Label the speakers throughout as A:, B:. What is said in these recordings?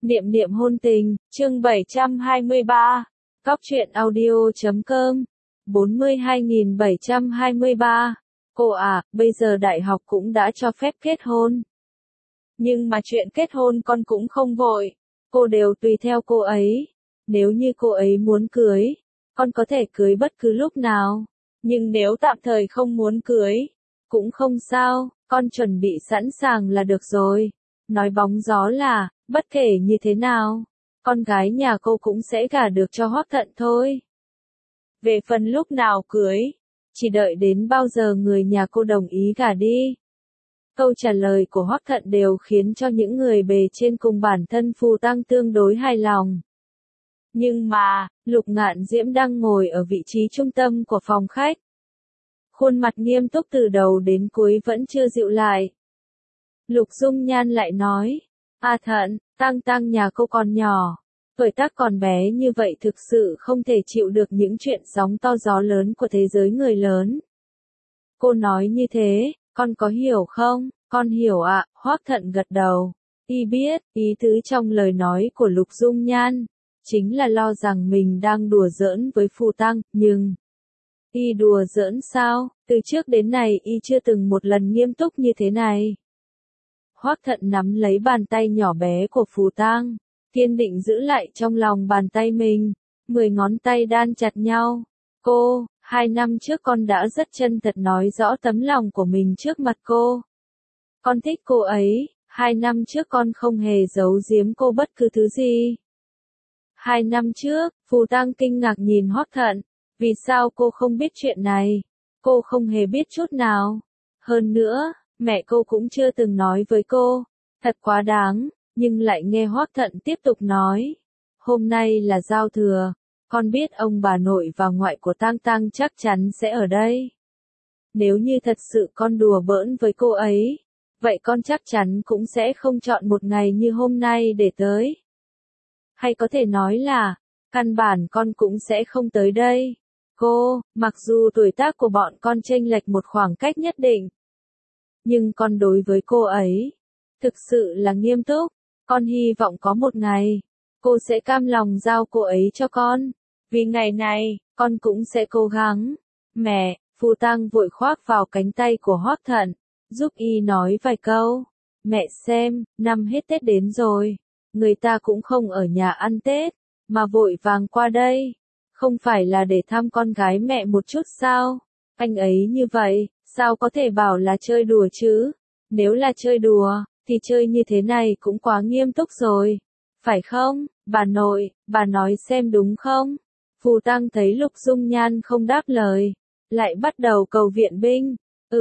A: Niệm niệm hôn tình, chương 723. Cóc truyện audio.com 42.723. Cô à, bây giờ đại học cũng đã cho phép kết hôn. Nhưng mà chuyện kết hôn con cũng không vội. Cô đều tùy theo cô ấy. Nếu như cô ấy muốn cưới, con có thể cưới bất cứ lúc nào. Nhưng nếu tạm thời không muốn cưới, cũng không sao, con chuẩn bị sẵn sàng là được rồi. Nói bóng gió là, bất kể như thế nào, con gái nhà cô cũng sẽ gả được cho Hoắc Thận thôi. Về phần lúc nào cưới, chỉ đợi đến bao giờ người nhà cô đồng ý gả đi. Câu trả lời của Hoắc Thận đều khiến cho những người bề trên cùng bản thân Phù Tăng tương đối hài lòng. Nhưng mà, Lục Ngạn Diễm đang ngồi ở vị trí trung tâm của phòng khách. Khuôn mặt nghiêm túc từ đầu đến cuối vẫn chưa dịu lại. Lục Dung Nhan lại nói, Thận, Tăng nhà cô còn nhỏ, tuổi tác còn bé như vậy thực sự không thể chịu được những chuyện sóng to gió lớn của thế giới người lớn. Cô nói như thế, con có hiểu không? Con hiểu ạ, Hoắc Thận gật đầu. Y biết, ý tứ trong lời nói của Lục Dung Nhan, chính là lo rằng mình đang đùa giỡn với Phù Tăng, nhưng... Y đùa giỡn sao? Từ trước đến nay Y chưa từng một lần nghiêm túc như thế này. Hoắc Thận nắm lấy bàn tay nhỏ bé của Phù Tăng, kiên định giữ lại trong lòng bàn tay mình, 10 ngón tay đan chặt nhau. Cô, 2 năm trước con đã rất chân thật nói rõ tấm lòng của mình trước mặt cô. Con thích cô ấy, 2 năm trước con không hề giấu giếm cô bất cứ thứ gì. 2 năm trước, Phù Tăng kinh ngạc nhìn Hoắc Thận, vì sao cô không biết chuyện này? Cô không hề biết chút nào. Hơn nữa, mẹ cô cũng chưa từng nói với cô, thật quá đáng, nhưng lại nghe Hoắc Thận tiếp tục nói. Hôm nay là giao thừa, con biết ông bà nội và ngoại của Tăng chắc chắn sẽ ở đây. Nếu như thật sự con đùa bỡn với cô ấy, vậy con chắc chắn cũng sẽ không chọn một ngày như hôm nay để tới. Hay có thể nói là, căn bản con cũng sẽ không tới đây. Cô, mặc dù tuổi tác của bọn con chênh lệch một khoảng cách nhất định, nhưng con đối với cô ấy, thực sự là nghiêm túc. Con hy vọng có một ngày, cô sẽ cam lòng giao cô ấy cho con. Vì ngày này, con cũng sẽ cố gắng. Mẹ, Phù Tăng vội khoác vào cánh tay của Hoắc Thận, giúp Y nói vài câu. Mẹ xem, năm hết Tết đến rồi, người ta cũng không ở nhà ăn Tết, mà vội vàng qua đây. Không phải là để thăm con gái mẹ một chút sao? Anh ấy như vậy, sao có thể bảo là chơi đùa chứ? Nếu là chơi đùa, thì chơi như thế này cũng quá nghiêm túc rồi. Phải không, bà nội, bà nói xem đúng không? Phù Tăng thấy Lục Dung Nhan không đáp lời, lại bắt đầu cầu viện binh.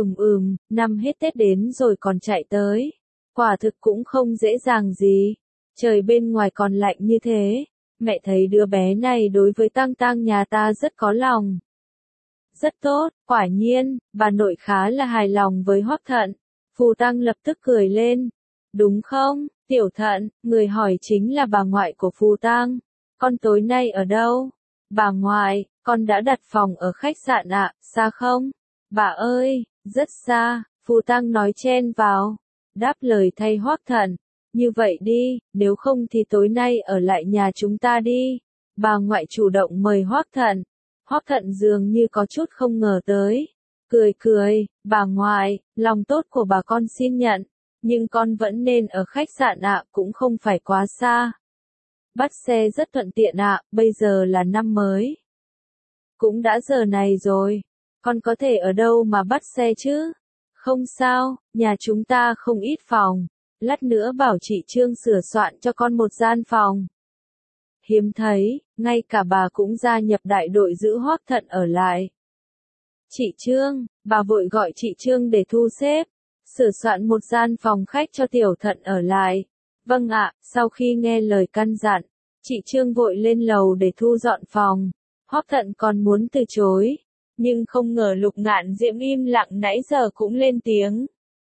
A: Năm hết Tết đến rồi còn chạy tới. Quả thực cũng không dễ dàng gì. Trời bên ngoài còn lạnh như thế. Mẹ thấy đứa bé này đối với Tăng nhà ta rất có lòng. Rất tốt, quả nhiên, bà nội khá là hài lòng với Hoắc Thận. Phù Tăng lập tức cười lên. Đúng không, Tiểu Thận, người hỏi chính là bà ngoại của Phù Tăng. Con tối nay ở đâu? Bà ngoại, con đã đặt phòng ở khách sạn ạ, xa không? Bà ơi, rất xa, Phù Tăng nói chen vào. Đáp lời thay Hoắc Thận. Như vậy đi, nếu không thì tối nay ở lại nhà chúng ta đi. Bà ngoại chủ động mời Hoắc Thận. Hoắc Thận dường như có chút không ngờ tới. Cười, bà ngoại, lòng tốt của bà con xin nhận. Nhưng con vẫn nên ở khách sạn ạ, cũng không phải quá xa. Bắt xe rất thuận tiện ạ, bây giờ là năm mới. Cũng đã giờ này rồi, con có thể ở đâu mà bắt xe chứ? Không sao, nhà chúng ta không ít phòng. Lát nữa bảo chị Trương sửa soạn cho con một gian phòng. Hiếm thấy, ngay cả bà cũng gia nhập đại đội giữ Hoắc Thận ở lại. Chị Trương, bà vội gọi chị Trương để thu xếp, sửa soạn một gian phòng khách cho Tiểu Thận ở lại. Vâng ạ, sau khi nghe lời căn dặn, chị Trương vội lên lầu để thu dọn phòng. Hoắc Thận còn muốn từ chối, nhưng không ngờ Lục Ngạn Diễm im lặng nãy giờ cũng lên tiếng.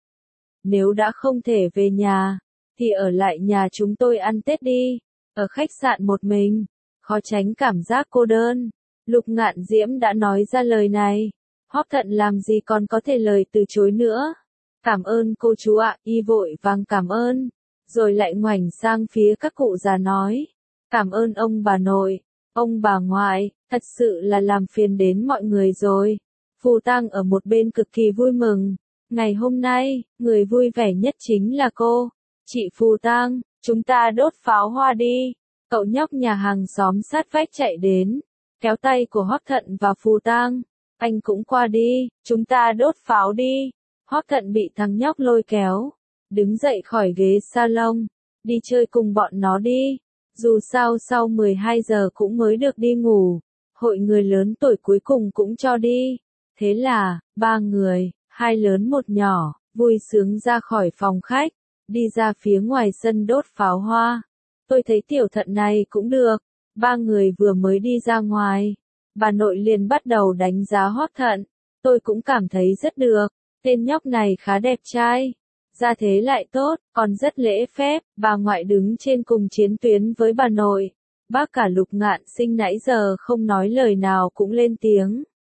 A: Nếu đã không thể về nhà, thì ở lại nhà chúng tôi ăn Tết đi, ở khách sạn một mình, khó tránh cảm giác cô đơn. Lục Ngạn Diễm đã nói ra lời này, Hoắc Thận làm gì còn có thể lời từ chối nữa. Cảm ơn cô chú ạ, Y vội vàng cảm ơn. rồi lại ngoảnh sang phía các cụ già nói. Cảm ơn ông bà nội, ông bà ngoại, thật sự là làm phiền đến mọi người rồi. Phù Tang ở một bên cực kỳ vui mừng. Ngày hôm nay, người vui vẻ nhất chính là cô. Chị Phù Tang, chúng ta đốt pháo hoa đi. Cậu nhóc nhà hàng xóm sát vách chạy đến, kéo tay của Hoắc Thận và Phù Tang. Anh cũng qua đi, chúng ta đốt pháo đi. Hoắc Thận bị thằng nhóc lôi kéo, đứng dậy khỏi ghế salon, đi chơi cùng bọn nó đi. Dù sao sau 12 giờ cũng mới được đi ngủ, hội người lớn tuổi cuối cùng cũng cho đi. Thế là, 3 người, 2 lớn 1 nhỏ, vui sướng ra khỏi phòng khách, đi ra phía ngoài sân đốt pháo hoa. Tôi thấy tiểu Thận này cũng được. 3 người vừa mới đi ra ngoài, bà nội liền bắt đầu đánh giá Hoắc Thận. Tôi cũng cảm thấy rất được, tên nhóc này khá đẹp trai, gia thế lại tốt, còn rất lễ phép. Bà ngoại đứng trên cùng chiến tuyến với bà nội. Bác cả Lục Ngạn Sinh nãy giờ không nói lời nào cũng lên tiếng.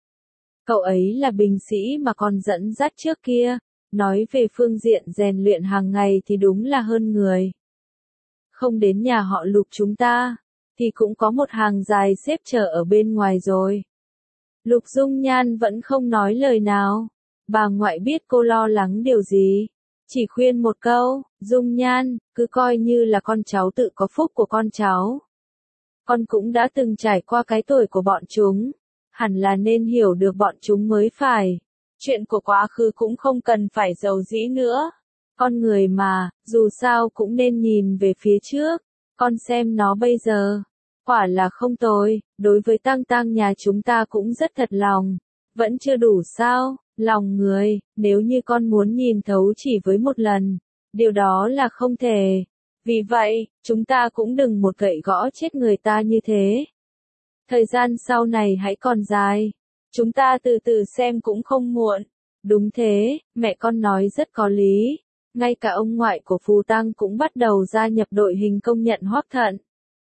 A: Cậu ấy là binh sĩ mà con dẫn dắt trước kia, nói về phương diện rèn luyện hàng ngày thì đúng là hơn người. Không đến nhà họ Lục chúng ta, thì cũng có một hàng dài xếp chờ ở bên ngoài rồi. Lục Dung Nhan vẫn không nói lời nào. Bà ngoại biết cô lo lắng điều gì, chỉ khuyên một câu, Dung Nhan, cứ coi như là con cháu tự có phúc của con cháu. Con cũng đã từng trải qua cái tuổi của bọn chúng, hẳn là nên hiểu được bọn chúng mới phải. Chuyện của quá khứ cũng không cần phải giấu giĩ nữa. Con người mà, dù sao cũng nên nhìn về phía trước. Con xem nó bây giờ, quả là không tồi, đối với Tang Tang nhà chúng ta cũng rất thật lòng. Vẫn chưa đủ sao, lòng người, nếu như con muốn nhìn thấu chỉ với một lần, điều đó là không thể. Vì vậy, chúng ta cũng đừng một gậy gõ chết người ta như thế. Thời gian sau này hãy còn dài, chúng ta từ từ xem cũng không muộn. Đúng thế, mẹ con nói rất có lý. Ngay cả ông ngoại của Phù Tang cũng bắt đầu gia nhập đội hình công nhận Hoắc Thận.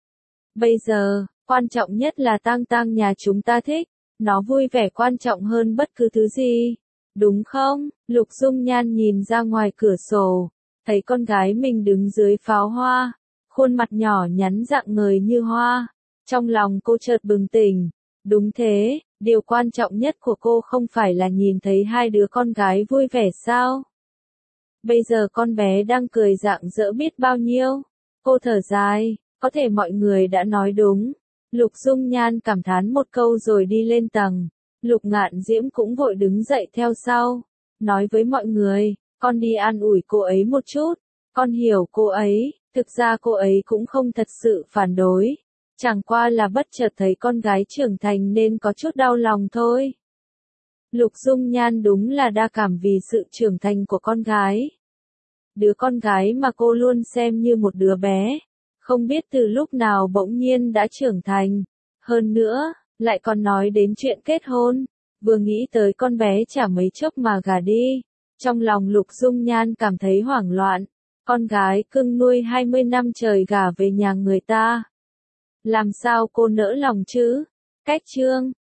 A: Bây giờ, quan trọng nhất là Tang Tang nhà chúng ta thích, nó vui vẻ quan trọng hơn bất cứ thứ gì. Đúng không? Lục Dung Nhan nhìn ra ngoài cửa sổ, thấy con gái mình đứng dưới pháo hoa, khuôn mặt nhỏ nhắn rạng ngời như hoa. Trong lòng cô chợt bừng tỉnh. Đúng thế, điều quan trọng nhất của cô không phải là nhìn thấy hai đứa con gái vui vẻ sao? Bây giờ con bé đang cười rạng rỡ biết bao nhiêu. Cô thở dài, có thể mọi người đã nói đúng. Lục Dung Nhan cảm thán một câu rồi đi lên tầng. Lục Ngạn Diễm cũng vội đứng dậy theo sau, nói với mọi người, con đi an ủi cô ấy một chút. Con hiểu cô ấy, thực ra cô ấy cũng không thật sự phản đối. Chẳng qua là bất chợt thấy con gái trưởng thành nên có chút đau lòng thôi. Lục Dung Nhan đúng là đa cảm vì sự trưởng thành của con gái. Đứa con gái mà cô luôn xem như một đứa bé, không biết từ lúc nào bỗng nhiên đã trưởng thành. Hơn nữa, lại còn nói đến chuyện kết hôn. Vừa nghĩ tới con bé chả mấy chốc mà gả đi. Trong lòng Lục Dung Nhan cảm thấy hoảng loạn. Con gái cưng nuôi 20 năm trời gả về nhà người ta. Làm sao cô nỡ lòng chứ? Cách chương